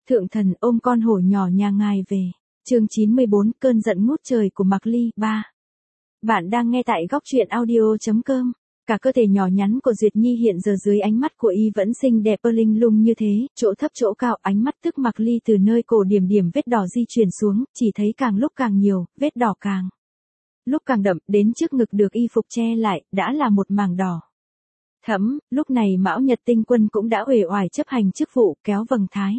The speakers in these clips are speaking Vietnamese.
Thượng thần ôm con hổ nhỏ nhà ngài về. Chương 94, cơn giận ngút trời của Mạc Ly 3. Bạn đang nghe tại góc truyện audio.com. Cả cơ thể nhỏ nhắn của Duyệt Nhi hiện giờ dưới ánh mắt của y vẫn xinh đẹp linh lung như thế, chỗ thấp chỗ cao, ánh mắt tức Mạc Ly từ nơi cổ điểm điểm vết đỏ di chuyển xuống, chỉ thấy càng lúc càng nhiều, vết đỏ càng lúc càng đậm, đến trước ngực được y phục che lại, đã là một mảng đỏ thẫm. Lúc này Mão Nhật Tinh Quân cũng đã uể oải chấp hành chức vụ, kéo vầng thái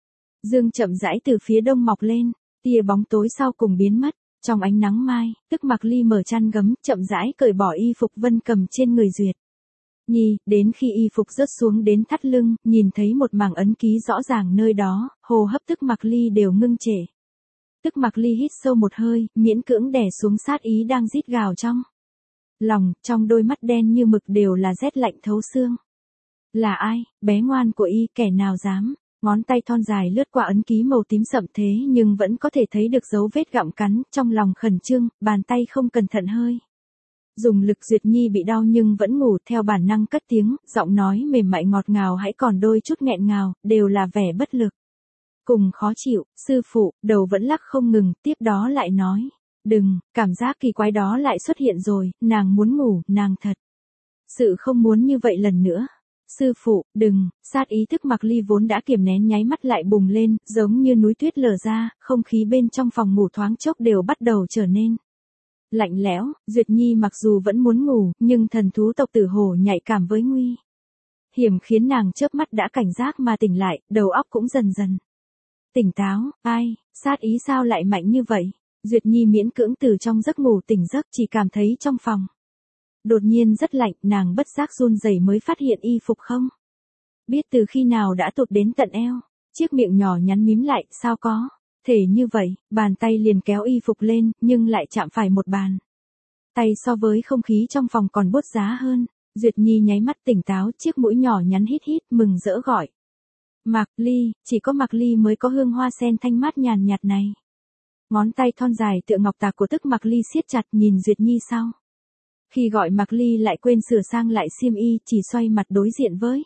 dương chậm rãi từ phía đông mọc lên, tia bóng tối sau cùng biến mất. Trong ánh nắng mai, tức Mạc Ly mở chăn gấm, chậm rãi cởi bỏ y phục vân cầm trên người Duyệt Nhi, đến khi y phục rớt xuống đến thắt lưng, nhìn thấy một mảng ấn ký rõ ràng nơi đó, hô hấp tức Mạc Ly đều ngưng trệ. Tức Mạc Ly hít sâu một hơi, miễn cưỡng đè xuống sát ý đang rít gào trong lòng, trong đôi mắt đen như mực đều là rét lạnh thấu xương. Là ai, bé ngoan của y, kẻ nào dám? Ngón tay thon dài lướt qua ấn ký màu tím sậm thế nhưng vẫn có thể thấy được dấu vết gặm cắn, trong lòng khẩn trương, bàn tay không cẩn thận hơi dùng lực. Duyệt Nhi bị đau nhưng vẫn ngủ, theo bản năng cất tiếng, giọng nói mềm mại ngọt ngào hãy còn đôi chút nghẹn ngào, đều là vẻ bất lực cùng khó chịu. Sư phụ, đầu vẫn lắc không ngừng, tiếp đó lại nói, đừng, cảm giác kỳ quái đó lại xuất hiện rồi, nàng muốn ngủ, nàng thật sự không muốn như vậy lần nữa. Sư phụ, đừng, sát ý thức Mạc Ly vốn đã kiềm nén nháy mắt lại bùng lên, giống như núi tuyết lở ra, không khí bên trong phòng ngủ thoáng chốc đều bắt đầu trở nên lạnh lẽo. Duyệt Nhi mặc dù vẫn muốn ngủ, nhưng thần thú tộc Tử Hổ nhạy cảm với nguy hiểm khiến nàng chớp mắt đã cảnh giác mà tỉnh lại, đầu óc cũng dần dần tỉnh táo. Ai, sát ý sao lại mạnh như vậy? Duyệt Nhi miễn cưỡng từ trong giấc ngủ tỉnh giấc, chỉ cảm thấy trong phòng đột nhiên rất lạnh, nàng bất giác run rẩy mới phát hiện y phục không biết từ khi nào đã tụt đến tận eo, chiếc miệng nhỏ nhắn mím lại, sao có thể như vậy? Bàn tay liền kéo y phục lên, nhưng lại chạm phải một bàn tay so với không khí trong phòng còn bốt giá hơn. Duyệt Nhi nháy mắt tỉnh táo, chiếc mũi nhỏ nhắn hít hít, mừng rỡ gọi, Mạc Ly, chỉ có Mạc Ly mới có hương hoa sen thanh mát nhàn nhạt này. Ngón tay thon dài tựa ngọc tạc của tức Mạc Ly siết chặt nhìn Duyệt Nhi sau khi gọi Mạc Ly lại quên sửa sang lại xiêm y, chỉ xoay mặt đối diện với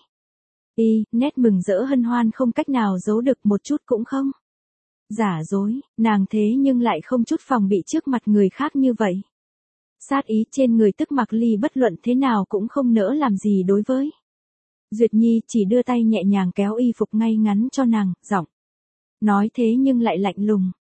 y, nét mừng rỡ hân hoan không cách nào giấu được, một chút cũng không giả dối. Nàng thế nhưng lại không chút phòng bị trước mặt người khác như vậy. Sát ý trên người tức Mạc Ly bất luận thế nào cũng không nỡ làm gì đối với Duyệt Nhi, chỉ đưa tay nhẹ nhàng kéo y phục ngay ngắn cho nàng, giọng nói thế nhưng lại lạnh lùng.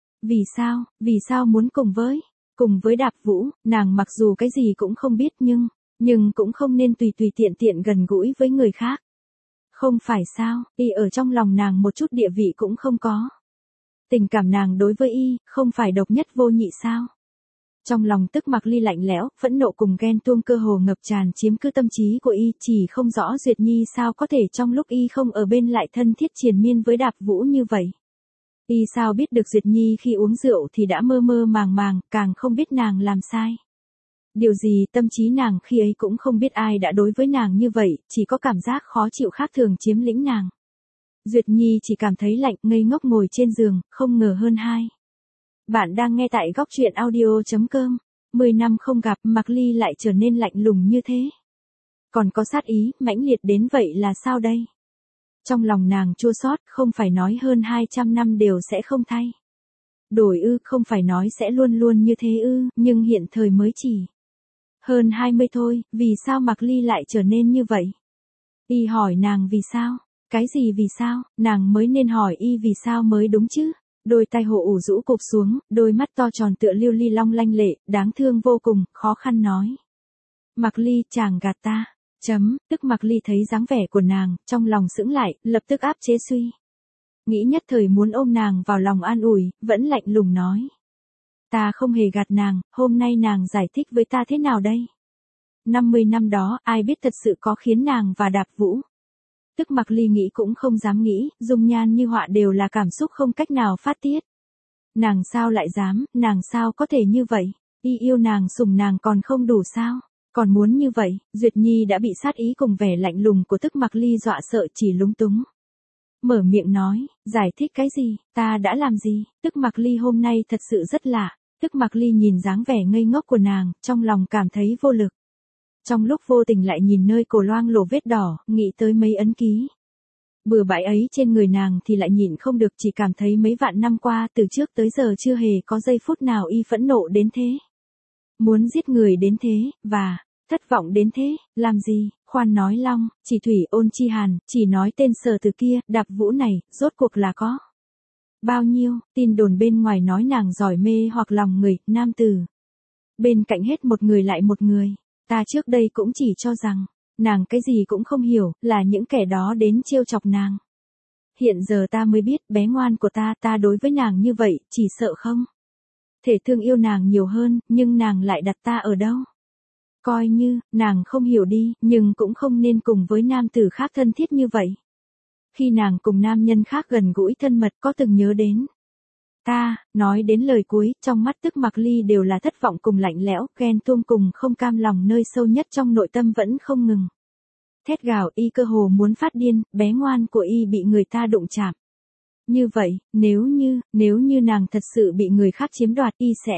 Vì sao muốn cùng với Đạp Vũ? Nàng mặc dù cái gì cũng không biết nhưng cũng không nên tùy tùy tiện tiện gần gũi với người khác. Không phải sao, y ở trong lòng nàng một chút địa vị cũng không có. Tình cảm nàng đối với y, không phải độc nhất vô nhị sao? Trong lòng tức Mạc Ly lạnh lẽo, phẫn nộ cùng ghen tuông cơ hồ ngập tràn chiếm cứ tâm trí của y, chỉ không rõ Duyệt Nhi sao có thể trong lúc y không ở bên lại thân thiết triền miên với Đạp Vũ như vậy. Y sao biết được Duyệt Nhi khi uống rượu thì đã mơ mơ màng màng, càng không biết nàng làm sai điều gì, tâm trí nàng khi ấy cũng không biết ai đã đối với nàng như vậy, chỉ có cảm giác khó chịu khác thường chiếm lĩnh nàng. Duyệt Nhi chỉ cảm thấy lạnh, ngây ngốc ngồi trên giường, không ngờ hơn hai. Bạn đang nghe tại góc truyện audio.com. 10 năm không gặp, Mạc Ly lại trở nên lạnh lùng như thế. Còn có sát ý, mãnh liệt đến vậy là sao đây? Trong lòng nàng chua xót, không phải nói hơn 200 năm đều sẽ không thay đổi ư, không phải nói sẽ luôn luôn như thế ư, nhưng hiện thời mới chỉ hơn 20 thôi, vì sao Mạc Ly lại trở nên như vậy? Y hỏi nàng vì sao? Cái gì vì sao? Nàng mới nên hỏi y vì sao mới đúng chứ? Đôi tay hộ ủ rũ cụp xuống, đôi mắt to tròn tựa lưu ly long lanh lệ, đáng thương vô cùng, khó khăn nói. Mạc Ly, chàng gạt ta. Tức Mạc Ly thấy dáng vẻ của nàng, trong lòng sững lại, lập tức áp chế suy nghĩ nhất thời muốn ôm nàng vào lòng an ủi, vẫn lạnh lùng nói. Ta không hề gạt nàng, hôm nay nàng giải thích với ta thế nào đây? 50 năm đó, ai biết thật sự có khiến nàng và Đạp Vũ? Tức Mạc Ly nghĩ cũng không dám nghĩ, dung nhan như họa đều là cảm xúc không cách nào phát tiết. Nàng sao lại dám, nàng sao có thể như vậy? Y yêu nàng sủng nàng còn không đủ sao? Còn muốn như vậy? Duyệt Nhi đã bị sát ý cùng vẻ lạnh lùng của tức Mạc Ly dọa sợ, chỉ lúng túng mở miệng nói, giải thích cái gì, ta đã làm gì? Tức Mạc Ly hôm nay thật sự rất lạ. Tức Mạc Ly nhìn dáng vẻ ngây ngốc của nàng, trong lòng cảm thấy vô lực. Trong lúc vô tình lại nhìn nơi cổ loang lổ vết đỏ, nghĩ tới mấy ấn ký Bừa bãi ấy trên người nàng thì lại nhịn không được, chỉ cảm thấy mấy vạn năm qua từ trước tới giờ chưa hề có giây phút nào y phẫn nộ đến thế. Muốn giết người đến thế, và thất vọng đến thế, làm gì, khoan nói Long, chỉ Thủy Ôn Chi Hàn, chỉ nói tên Sở Từ kia, Đạp Vũ này, rốt cuộc là có bao nhiêu, tin đồn bên ngoài nói nàng giỏi mê hoặc lòng người, nam tử. Bên cạnh hết một người lại một người, ta trước đây cũng chỉ cho rằng, nàng cái gì cũng không hiểu, là những kẻ đó đến trêu chọc nàng. Hiện giờ ta mới biết, bé ngoan của ta đối với nàng như vậy, chỉ sợ không thể thương yêu nàng nhiều hơn, nhưng nàng lại đặt ta ở đâu. Coi như, nàng không hiểu đi, nhưng cũng không nên cùng với nam tử khác thân thiết như vậy. Khi nàng cùng nam nhân khác gần gũi thân mật có từng nhớ đến ta, nói đến lời cuối, trong mắt Tức Mặc Ly đều là thất vọng cùng lạnh lẽo, ghen tuông cùng không cam lòng, nơi sâu nhất trong nội tâm vẫn không ngừng thét gào, y cơ hồ muốn phát điên, bé ngoan của y bị người ta đụng chạm. Như vậy, nếu như nàng thật sự bị người khác chiếm đoạt, y sẽ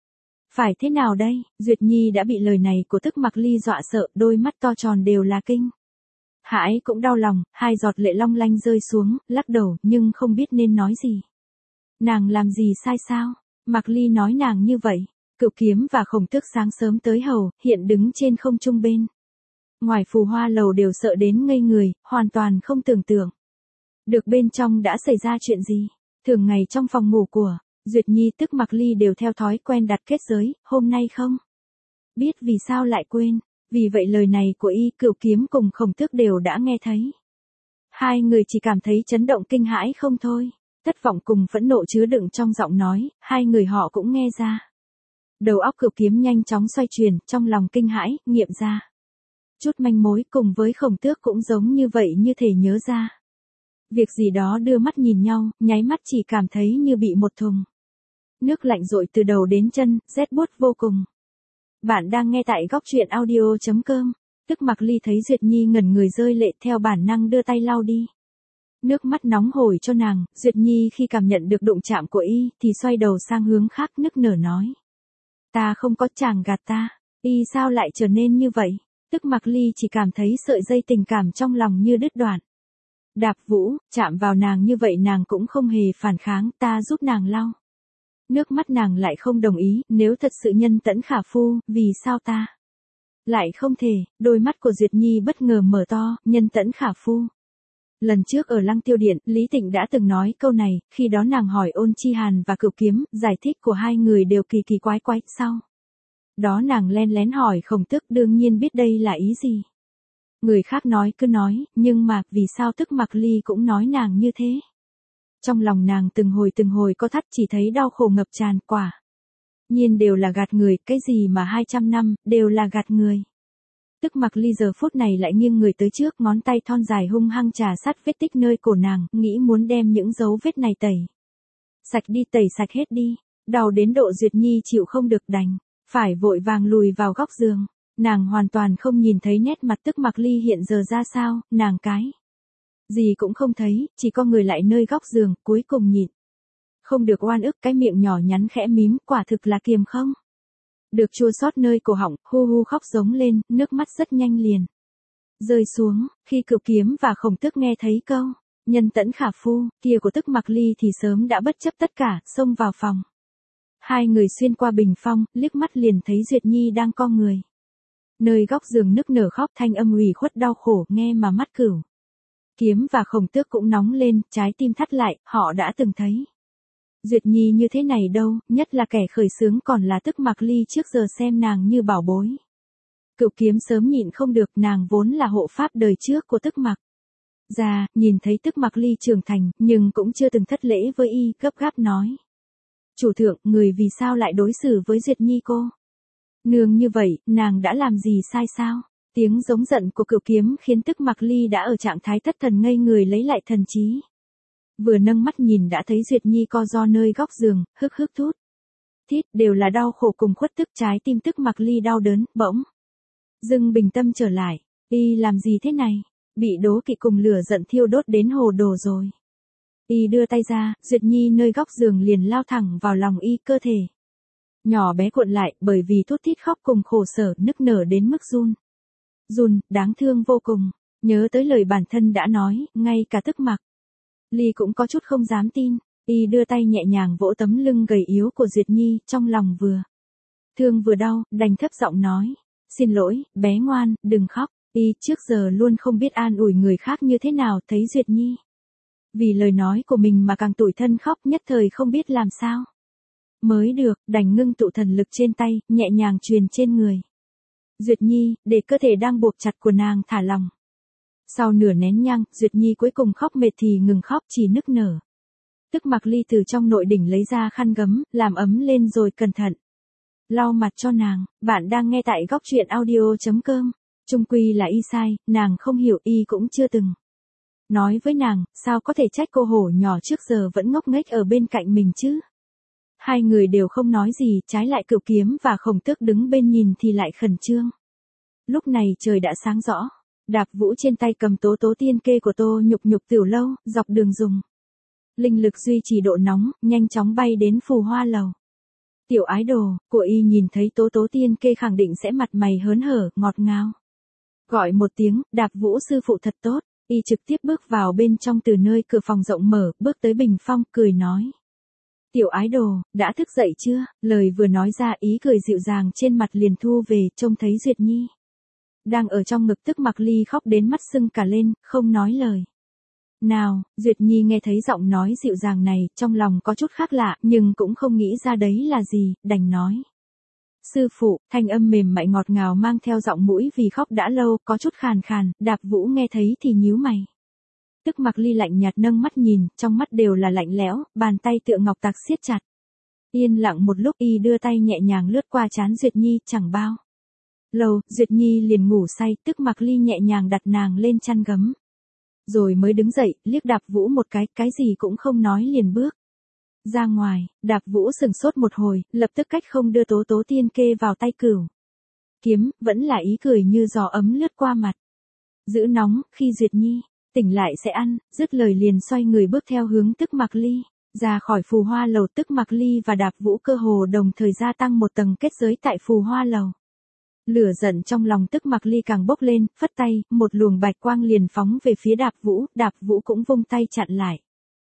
phải thế nào đây? Duyệt Nhi đã bị lời này của Tức Mặc Ly dọa sợ, đôi mắt to tròn đều là kinh hãi cũng đau lòng, hai giọt lệ long lanh rơi xuống, lắc đầu, nhưng không biết nên nói gì. Nàng làm gì sai sao? Mặc Ly nói nàng như vậy. Cửu Kiếm và Khổng Tước sáng sớm tới hầu, hiện đứng trên không trung bên ngoài Phù Hoa lầu đều sợ đến ngây người, hoàn toàn không tưởng tượng được bên trong đã xảy ra chuyện gì. Thường ngày trong phòng ngủ của Duyệt Nhi, Tức Mặc Ly đều theo thói quen đặt kết giới, hôm nay không biết vì sao lại quên. Vì vậy lời này của y, Cửu Kiếm cùng Khổng Tước đều đã nghe thấy. Hai người chỉ cảm thấy chấn động kinh hãi không thôi. Thất vọng cùng phẫn nộ chứa đựng trong giọng nói, hai người họ cũng nghe ra. Đầu óc Cửu Kiếm nhanh chóng xoay chuyển, trong lòng kinh hãi, nghiệm ra chút manh mối, cùng với Khổng Tước cũng giống như vậy, như thể nhớ ra việc gì đó, đưa mắt nhìn nhau, nháy mắt chỉ cảm thấy như bị một thùng nước lạnh dội từ đầu đến chân, rét buốt vô cùng. Bạn đang nghe tại góc truyện audio.com. Tức Mặc Ly thấy Duyệt Nhi ngẩn người rơi lệ, theo bản năng đưa tay lau đi nước mắt nóng hổi cho nàng. Duyệt Nhi khi cảm nhận được đụng chạm của y, thì xoay đầu sang hướng khác, nức nở nói. Ta không có, chàng gạt ta. Y sao lại trở nên như vậy? Tức Mặc Ly chỉ cảm thấy sợi dây tình cảm trong lòng như đứt đoạn. Đạp Vũ, chạm vào nàng như vậy nàng cũng không hề phản kháng, ta giúp nàng lau nước mắt, nàng lại không đồng ý, nếu thật sự nhân tẫn khả phu, vì sao ta lại không thể? Đôi mắt của Duyệt Nhi bất ngờ mở to, nhân tẫn khả phu. Lần trước ở Lăng Tiêu Điện, Lý Tịnh đã từng nói câu này, khi đó nàng hỏi Ôn Chi Hàn và Cửu Kiếm, giải thích của hai người đều kỳ kỳ quái quái, sau đó nàng len lén hỏi Khổng Tước, đương nhiên biết đây là ý gì. Người khác nói cứ nói, nhưng mà, vì sao Tức Mặc Ly cũng nói nàng như thế? Trong lòng nàng từng hồi có thắt, chỉ thấy đau khổ ngập tràn, quả nhiên đều là gạt người, cái gì mà 200 năm, đều là gạt người. Tức Mặc Ly giờ phút này lại nghiêng người tới trước, ngón tay thon dài hung hăng trà sát vết tích nơi cổ nàng, nghĩ muốn đem những dấu vết này tẩy sạch đi, tẩy sạch hết đi. Đau đến độ Duyệt Nhi chịu không được, đành phải vội vàng lùi vào góc giường. Nàng hoàn toàn không nhìn thấy nét mặt Tức Mặc Ly hiện giờ ra sao, nàng cái gì cũng không thấy, chỉ có người lại nơi góc giường, cuối cùng nhịn không được oan ức, cái miệng nhỏ nhắn khẽ mím, quả thực là kiềm không được chua xót nơi cổ họng, hu hu khóc giống lên, nước mắt rất nhanh liền rơi xuống. Khi Cửu Kiếm và Khổng Tước nghe thấy câu nhân tẫn khả phu kia của Tức Mặc Ly thì sớm đã bất chấp tất cả, xông vào phòng. Hai người xuyên qua bình phong, liếc mắt liền thấy Duyệt Nhi đang co người nơi góc giường nức nở khóc, thanh âm ủy khuất đau khổ, nghe mà mắt Cửu Kiếm và Khổng Tước cũng nóng lên, trái tim thắt lại, họ đã từng thấy Duyệt Nhi như thế này đâu, nhất là kẻ khởi xướng còn là Tức Mặc Ly trước giờ xem nàng như bảo bối. Cửu Kiếm sớm nhịn không được, nàng vốn là hộ pháp đời trước của Tức Mặc gia, nhìn thấy Tức Mặc Ly trưởng thành, nhưng cũng chưa từng thất lễ với y, gấp gáp nói. Chủ thượng, người vì sao lại đối xử với Duyệt Nhi cô nương như vậy, nàng đã làm gì sai sao? Tiếng giống giận của Cửu Kiếm khiến Tức Mặc Ly đã ở trạng thái thất thần, ngây người lấy lại thần trí. Vừa nâng mắt nhìn đã thấy Duyệt Nhi co ro nơi góc giường, hức hức thút thít, đều là đau khổ cùng khuất tức. Trái tim Tức Mặc Ly đau đớn, bỗng dưng bình tâm trở lại. Y làm gì thế này? Bị đố kỵ cùng lửa giận thiêu đốt đến hồ đồ rồi. Y đưa tay ra, Duyệt Nhi nơi góc giường liền lao thẳng vào lòng y, cơ thể nhỏ bé cuộn lại, bởi vì thút thít khóc cùng khổ sở, nức nở đến mức run, đáng thương vô cùng. Nhớ tới lời bản thân đã nói, ngay cả tức mặc Ly cũng có chút không dám tin, y đưa tay nhẹ nhàng vỗ tấm lưng gầy yếu của Duyệt Nhi, trong lòng vừa thương vừa đau, đành thấp giọng nói, xin lỗi, bé ngoan, đừng khóc, y trước giờ luôn không biết an ủi người khác như thế nào, thấy Duyệt Nhi vì lời nói của mình mà càng tủi thân khóc, nhất thời không biết làm sao mới được, đành ngưng tụ thần lực trên tay, nhẹ nhàng truyền trên người Duyệt Nhi, để cơ thể đang buộc chặt của nàng thả lỏng. Sau nửa nén nhang, Duyệt Nhi cuối cùng khóc mệt thì ngừng khóc, chỉ nức nở. Tức Mặc Ly từ trong nội đỉnh lấy ra khăn gấm, làm ấm lên rồi cẩn thận lau mặt cho nàng. Bạn đang nghe tại góc truyện audio.com. Chung quy là y sai, nàng không hiểu, y cũng chưa từng nói với nàng, sao có thể trách cô hổ nhỏ trước giờ vẫn ngốc nghếch ở bên cạnh mình chứ. Hai người đều không nói gì, trái lại Cửu Kiếm và Khổng Tước đứng bên nhìn thì lại khẩn trương. Lúc này trời đã sáng rõ, Đạp Vũ trên tay cầm tố tố tiên kê của Tô Nhục Nhục tiểu lâu, dọc đường dùng linh lực duy trì độ nóng, nhanh chóng bay đến Phù Hoa Lầu. Tiểu ái đồ, của y nhìn thấy tố tố tiên kê khẳng định sẽ mặt mày hớn hở, ngọt ngào. Gọi một tiếng, Đạp Vũ sư phụ thật tốt, y trực tiếp bước vào bên trong từ nơi cửa phòng rộng mở, bước tới bình phong, cười nói. Tiểu ái đồ, đã thức dậy chưa? Lời vừa nói ra, ý cười dịu dàng trên mặt liền thu về, trông thấy Duyệt Nhi đang ở trong ngực Tức Mặc Ly khóc đến mắt sưng cả lên, không nói lời nào. Duyệt Nhi nghe thấy giọng nói dịu dàng này, trong lòng có chút khác lạ, nhưng cũng không nghĩ ra đấy là gì, đành nói. Sư phụ, thanh âm mềm mại ngọt ngào mang theo giọng mũi vì khóc đã lâu, có chút khàn khàn. Đạp Vũ nghe thấy thì nhíu mày. Tức Mặc Ly lạnh nhạt nâng mắt nhìn, trong mắt đều là lạnh lẽo, bàn tay tựa ngọc tạc siết chặt. Yên lặng một lúc, y đưa tay nhẹ nhàng lướt qua trán Duyệt Nhi, chẳng bao lâu, Duyệt Nhi liền ngủ say. Tức Mặc Ly nhẹ nhàng đặt nàng lên chăn gấm, rồi mới đứng dậy, liếc Đạp Vũ một cái gì cũng không nói liền bước ra ngoài. Đạp Vũ sừng sốt một hồi, lập tức cách không đưa tố tố tiên kê vào tay Cửu Kiếm, vẫn là ý cười như gió ấm lướt qua mặt. Giữ nóng, khi Duyệt Nhi tỉnh lại sẽ ăn, dứt lời liền xoay người bước theo hướng Tức Mặc Ly ra khỏi Phù Hoa Lầu. Tức Mặc Ly và Đạp Vũ cơ hồ đồng thời gia tăng một tầng kết giới tại Phù Hoa Lầu. Lửa giận trong lòng Tức Mặc Ly càng bốc lên, phất tay, một luồng bạch quang liền phóng về phía Đạp Vũ, Đạp Vũ cũng vung tay chặn lại.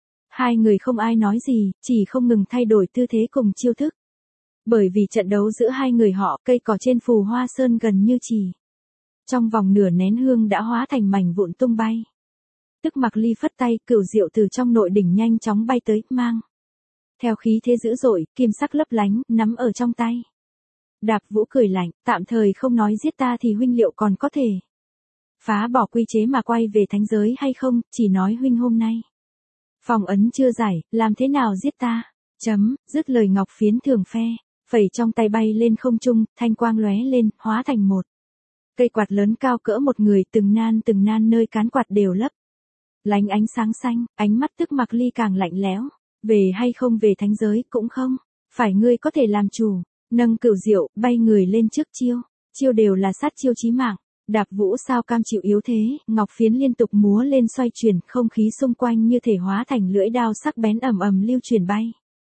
Hai người không ai nói gì, chỉ không ngừng thay đổi tư thế cùng chiêu thức. Bởi vì trận đấu giữa hai người họ, cây cỏ trên Phù Hoa Sơn gần như chỉ trong vòng nửa nén hương đã hóa thành mảnh vụn tung bay. Tức Mặc Ly phất tay, cửu diệu từ trong nội đỉnh nhanh chóng bay tới, mang theo khí thế dữ dội, kim sắc lấp lánh, nắm ở trong tay. Đạp Vũ cười lạnh, tạm thời không nói giết ta thì huynh liệu còn có thể phá bỏ quy chế mà quay về thánh giới hay không, chỉ nói huynh hôm nay phong ấn chưa giải, làm thế nào giết ta? Dứt lời ngọc phiến thường phe, phẩy trong tay bay lên không trung, thanh quang lóe lên, hóa thành một cây quạt lớn cao cỡ một người, từng nan nơi cán quạt đều lấp lánh ánh sáng xanh. Ánh mắt Tức Mặc Ly càng lạnh lẽo. Về hay không về thánh giới cũng không phải ngươi có thể làm chủ. Nâng cửu diệu, bay người lên trước chiêu đều là sát chiêu chí mạng. Đạp Vũ sao cam chịu yếu thế, ngọc phiến liên tục múa lên xoay chuyển, không khí xung quanh như thể hóa thành lưỡi đao sắc bén ầm ầm lưu chuyển bay.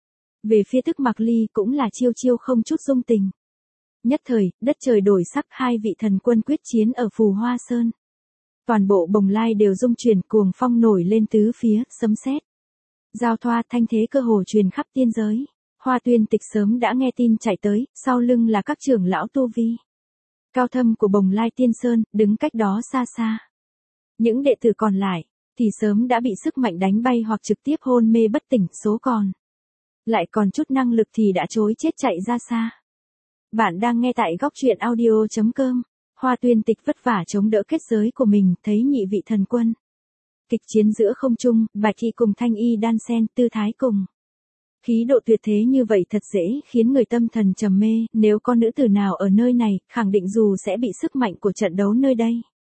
Về phía Tức Mặc Ly cũng là chiêu không chút dung tình. Nhất thời, đất trời đổi sắc, hai vị thần quân quyết chiến ở Phù Hoa Sơn. Toàn bộ Bồng Lai đều rung chuyển, cuồng phong nổi lên tứ phía, sấm sét giao thoa, thanh thế cơ hồ truyền khắp tiên giới. Hoa Tuyên Tịch sớm đã nghe tin chạy tới, sau lưng là các trưởng lão tu vi cao thâm của Bồng Lai Tiên Sơn, đứng cách đó xa xa. Những đệ tử còn lại thì sớm đã bị sức mạnh đánh bay hoặc trực tiếp hôn mê bất tỉnh, số còn lại còn chút năng lực thì đã trối chết chạy ra xa. Bạn đang nghe tại góc truyện audio.com. Hoa Tuyên Tịch vất vả chống đỡ kết giới của mình, thấy nhị vị thần quân kịch chiến giữa không trung, Bạch Y cùng Thanh Y đan xen, tư thái cùng khí độ tuyệt thế như vậy thật dễ khiến người tâm thần trầm mê. Nếu có nữ tử nào ở nơi này, khẳng định dù sẽ bị sức mạnh của trận đấu nơi đây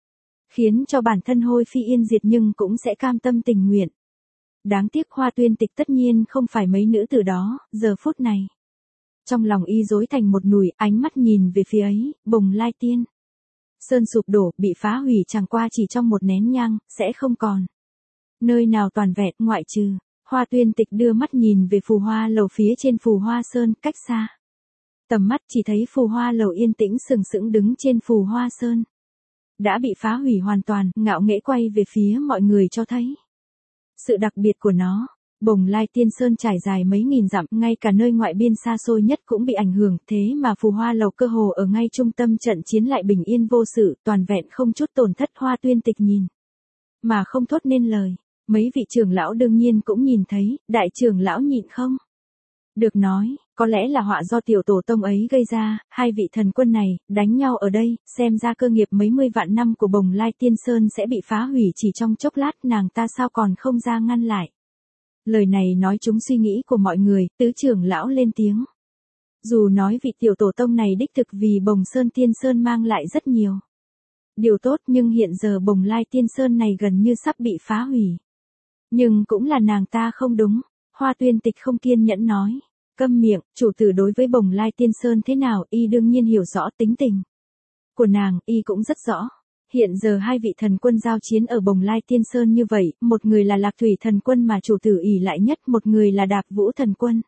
khiến cho bản thân hôi phi yên diệt, nhưng cũng sẽ cam tâm tình nguyện. Đáng tiếc Hoa Tuyên Tịch tất nhiên không phải mấy nữ tử đó. Giờ phút này trong lòng y rối thành một nùi, ánh mắt nhìn về phía ấy, Bồng Lai Tiên Sơn sụp đổ, bị phá hủy chẳng qua chỉ trong một nén nhang, sẽ không còn nơi nào toàn vẹn, ngoại trừ. Hoa Tuyên Tịch đưa mắt nhìn về Phù Hoa Lầu phía trên Phù Hoa Sơn, cách xa tầm mắt chỉ thấy Phù Hoa Lầu yên tĩnh sừng sững đứng trên Phù Hoa Sơn. đã bị phá hủy hoàn toàn, ngạo nghễ quay về phía mọi người cho thấy sự đặc biệt của nó. Bồng Lai Tiên Sơn trải dài mấy nghìn dặm, ngay cả nơi ngoại biên xa xôi nhất cũng bị ảnh hưởng, thế mà Phù Hoa Lầu cơ hồ ở ngay trung tâm trận chiến lại bình yên vô sự, toàn vẹn không chút tổn thất. Hoa Tuyên Tịch nhìn mà không thốt nên lời. Mấy vị trưởng lão đương nhiên cũng nhìn thấy, đại trưởng lão nhịn không được nói, có lẽ là họa do tiểu tổ tông ấy gây ra, hai vị thần quân này, đánh nhau ở đây, xem ra cơ nghiệp mấy mươi vạn năm của Bồng Lai Tiên Sơn sẽ bị phá hủy chỉ trong chốc lát, nàng ta sao còn không ra ngăn lại. Lời này nói trúng suy nghĩ của mọi người, tứ trưởng lão lên tiếng. Dù nói vị tiểu tổ tông này đích thực vì Bồng Sơn Tiên Sơn mang lại rất nhiều điều tốt, nhưng hiện giờ Bồng Lai Tiên Sơn này gần như sắp bị phá hủy. Nhưng cũng là nàng ta không đúng. Hoa Tuyên Tịch không kiên nhẫn nói. Câm miệng, chủ tử đối với Bồng Lai Tiên Sơn thế nào, y đương nhiên hiểu rõ tính tình của nàng, y cũng rất rõ. Hiện giờ hai vị thần quân giao chiến ở Bồng Lai Tiên Sơn như vậy, một người là Lạc Thủy thần quân mà chủ tử ỷ lại nhất, một người là Đạp Vũ thần quân,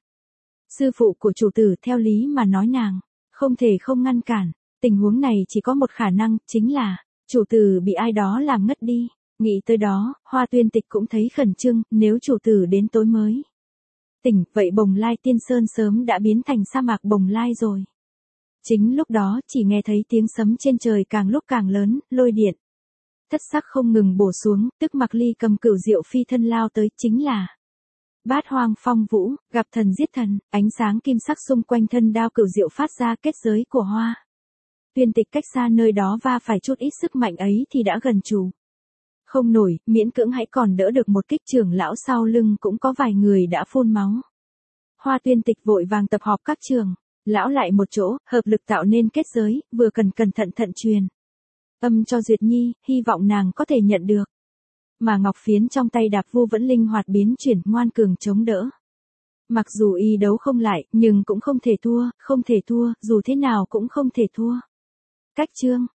sư phụ của chủ tử. Theo lý mà nói nàng không thể không ngăn cản. Tình huống này chỉ có một khả năng, chính là chủ tử bị ai đó làm ngất đi. Nghĩ tới đó, Hoa Tuyên Tịch cũng thấy khẩn trương, nếu chủ tử đến tối mới tỉnh, vậy Bồng Lai Tiên Sơn sớm đã biến thành sa mạc Bồng Lai rồi. Chính lúc đó, chỉ nghe thấy tiếng sấm trên trời càng lúc càng lớn, lôi điện thất sắc không ngừng bổ xuống, tức Mạc Ly cầm cửu diệu phi thân lao tới, chính là Bát Hoang Phong Vũ, gặp thần giết thần, ánh sáng kim sắc xung quanh thân đao cửu diệu phát ra kết giới của Hoa Tuyên Tịch cách xa nơi đó va phải chút ít sức mạnh ấy thì đã gần chủ không nổi, miễn cưỡng hãy còn đỡ được một kích. Trưởng lão sau lưng cũng có vài người đã phun máu. Hoa Tuyên Tịch vội vàng tập họp các trường lão lại một chỗ, hợp lực tạo nên kết giới, vừa cẩn thận truyền âm cho Duyệt Nhi, hy vọng nàng có thể nhận được. Mà ngọc phiến trong tay Đạp Vu vẫn linh hoạt biến chuyển, ngoan cường chống đỡ. Mặc dù y đấu không lại, nhưng cũng không thể thua, dù thế nào cũng không thể thua. Cách chương